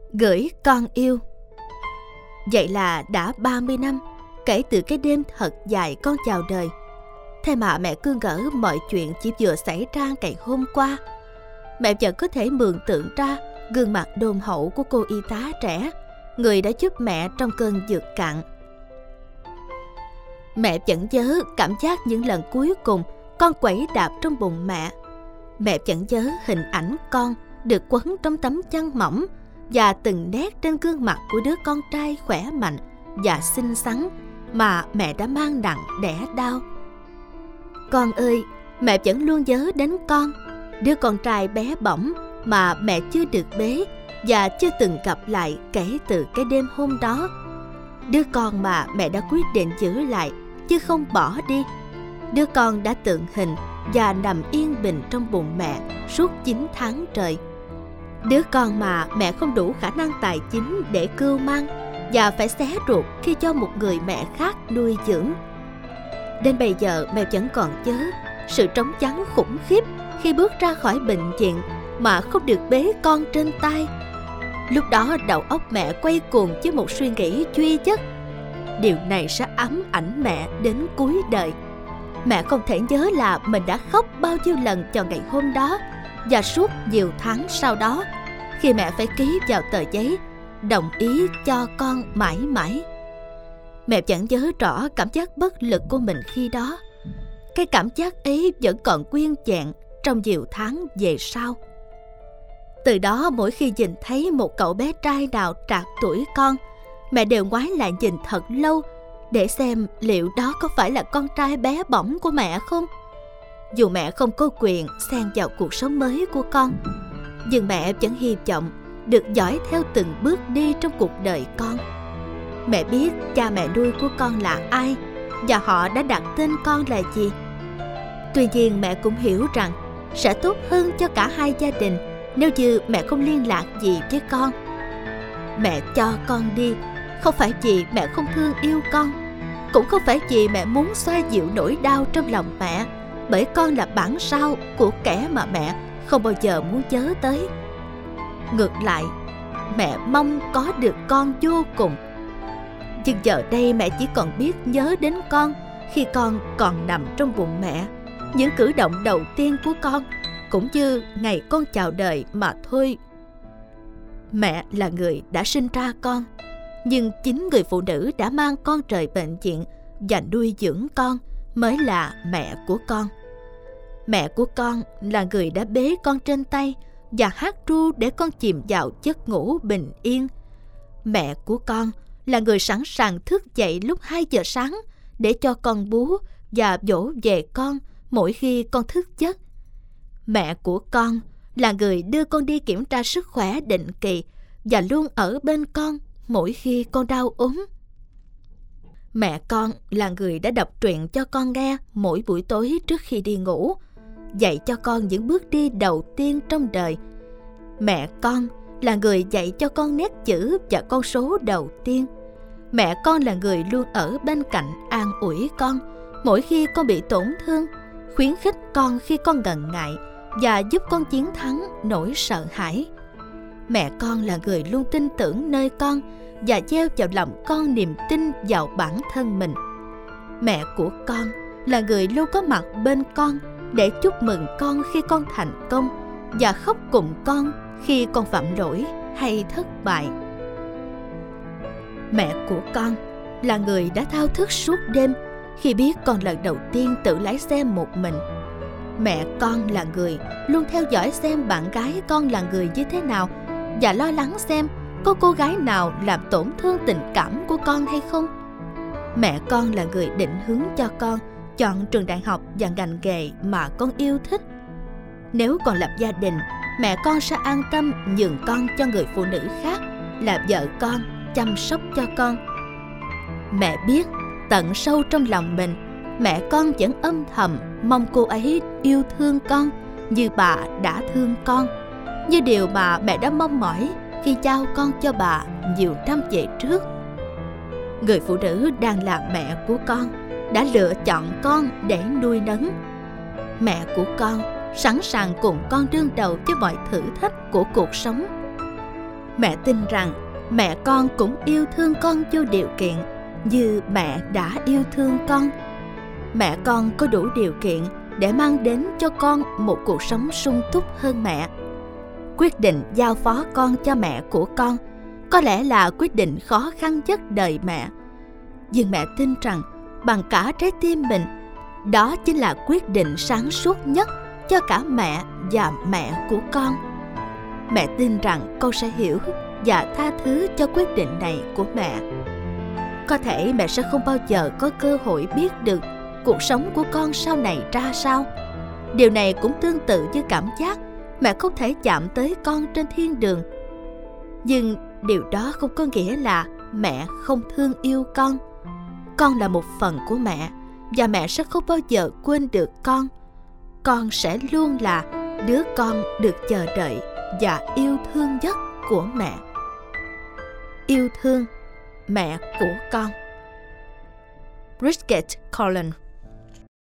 Gửi con yêu. Vậy là đã 30 năm kể từ cái đêm thật dài con chào đời. Thế mà mẹ cứ ngỡ mọi chuyện chỉ vừa xảy ra ngày hôm qua. Mẹ vẫn có thể mường tượng ra gương mặt đôn hậu của cô y tá trẻ, người đã giúp mẹ trong cơn dược cạn. Mẹ vẫn nhớ cảm giác những lần cuối cùng con quẩy đạp trong bụng mẹ. Mẹ vẫn nhớ hình ảnh con được quấn trong tấm chăn mỏng và từng nét trên gương mặt của đứa con trai khỏe mạnh và xinh xắn mà mẹ đã mang nặng đẻ đau. Con ơi, mẹ vẫn luôn nhớ đến con, đứa con trai bé bỏng mà mẹ chưa được bế và chưa từng gặp lại kể từ cái đêm hôm đó. Đứa con mà mẹ đã quyết định giữ lại chứ không bỏ đi. Đứa con đã tượng hình và nằm yên bình trong bụng mẹ suốt 9 tháng trời. Đứa con mà mẹ không đủ khả năng tài chính để cưu mang và phải xé ruột khi cho một người mẹ khác nuôi dưỡng. Đến bây giờ mẹ vẫn còn nhớ sự trống vắng khủng khiếp khi bước ra khỏi bệnh viện mà không được bế con trên tay. Lúc đó đầu óc mẹ quay cuồng với một suy nghĩ duy nhất: điều này sẽ ám ảnh mẹ đến cuối đời. Mẹ không thể nhớ là mình đã khóc bao nhiêu lần vào ngày hôm đó và suốt nhiều tháng sau đó, khi mẹ phải ký vào tờ giấy đồng ý cho con mãi mãi. Mẹ vẫn nhớ rõ cảm giác bất lực của mình khi đó. Cái cảm giác ấy vẫn còn nguyên vẹn trong nhiều tháng về sau. Từ đó mỗi khi nhìn thấy một cậu bé trai nào trạc tuổi con, mẹ đều ngoái lại nhìn thật lâu để xem liệu đó có phải là con trai bé bỏng của mẹ không. Dù mẹ không có quyền xen vào cuộc sống mới của con, nhưng mẹ vẫn hy vọng được dõi theo từng bước đi trong cuộc đời con. Mẹ biết cha mẹ nuôi của con là ai và họ đã đặt tên con là gì. Tuy nhiên mẹ cũng hiểu rằng sẽ tốt hơn cho cả hai gia đình nếu như mẹ không liên lạc gì với con. Mẹ cho con đi không phải vì mẹ không thương yêu con, cũng không phải vì mẹ muốn xoa dịu nỗi đau trong lòng mẹ, bởi con là bản sao của kẻ mà mẹ không bao giờ muốn nhớ tới. Ngược lại, mẹ mong có được con vô cùng. Nhưng giờ đây mẹ chỉ còn biết nhớ đến con khi con còn nằm trong bụng mẹ, những cử động đầu tiên của con, cũng như ngày con chào đời mà thôi. Mẹ là người đã sinh ra con, nhưng chính người phụ nữ đã mang con rời bệnh viện và nuôi dưỡng con mới là mẹ của con. Mẹ của con là người đã bế con trên tay và hát ru để con chìm vào giấc ngủ bình yên. Mẹ của con là người sẵn sàng thức dậy lúc 2 giờ sáng để cho con bú và dỗ về con mỗi khi con thức giấc. Mẹ của con là người đưa con đi kiểm tra sức khỏe định kỳ và luôn ở bên con mỗi khi con đau ốm. Mẹ con là người đã đọc truyện cho con nghe mỗi buổi tối trước khi đi ngủ, dạy cho con những bước đi đầu tiên trong đời. Mẹ con là người dạy cho con nét chữ và con số đầu tiên. Mẹ con là người luôn ở bên cạnh an ủi con mỗi khi con bị tổn thương, khuyến khích con khi con ngần ngại và giúp con chiến thắng nỗi sợ hãi. Mẹ con là người luôn tin tưởng nơi con và gieo vào lòng con niềm tin vào bản thân mình. Mẹ của con là người luôn có mặt bên con để chúc mừng con khi con thành công và khóc cùng con khi con phạm lỗi hay thất bại. Mẹ của con là người đã thao thức suốt đêm khi biết con lần đầu tiên tự lái xe một mình. Mẹ con là người luôn theo dõi xem bạn gái con là người như thế nào và lo lắng xem có cô gái nào làm tổn thương tình cảm của con hay không. Mẹ con là người định hướng cho con chọn trường đại học và ngành nghề mà con yêu thích. Nếu còn lập gia đình, mẹ con sẽ an tâm nhường con cho người phụ nữ khác là vợ con chăm sóc cho con. Mẹ biết tận sâu trong lòng mình, mẹ con vẫn âm thầm mong cô ấy yêu thương con như bà đã thương con, như điều mà mẹ đã mong mỏi khi giao con cho bà nhiều năm về trước. Người phụ nữ đang là mẹ của con đã lựa chọn con để nuôi nấng. Mẹ của con sẵn sàng cùng con đương đầu với mọi thử thách của cuộc sống. Mẹ tin rằng mẹ con cũng yêu thương con vô điều kiện như mẹ đã yêu thương con. Mẹ con có đủ điều kiện để mang đến cho con một cuộc sống sung túc hơn mẹ. Quyết định giao phó con cho mẹ của con có lẽ là quyết định khó khăn nhất đời mẹ. Nhưng mẹ tin rằng bằng cả trái tim mình, đó chính là quyết định sáng suốt nhất cho cả mẹ và mẹ của con. Mẹ tin rằng con sẽ hiểu và tha thứ cho quyết định này của mẹ. Có thể mẹ sẽ không bao giờ có cơ hội biết được cuộc sống của con sau này ra sao. Điều này cũng tương tự như cảm giác mẹ không thể chạm tới con trên thiên đường. Nhưng điều đó không có nghĩa là mẹ không thương yêu con. Con là một phần của mẹ và mẹ sẽ không bao giờ quên được con. Con sẽ luôn là đứa con được chờ đợi và yêu thương nhất của mẹ. Yêu thương mẹ của con. Bridget Collins.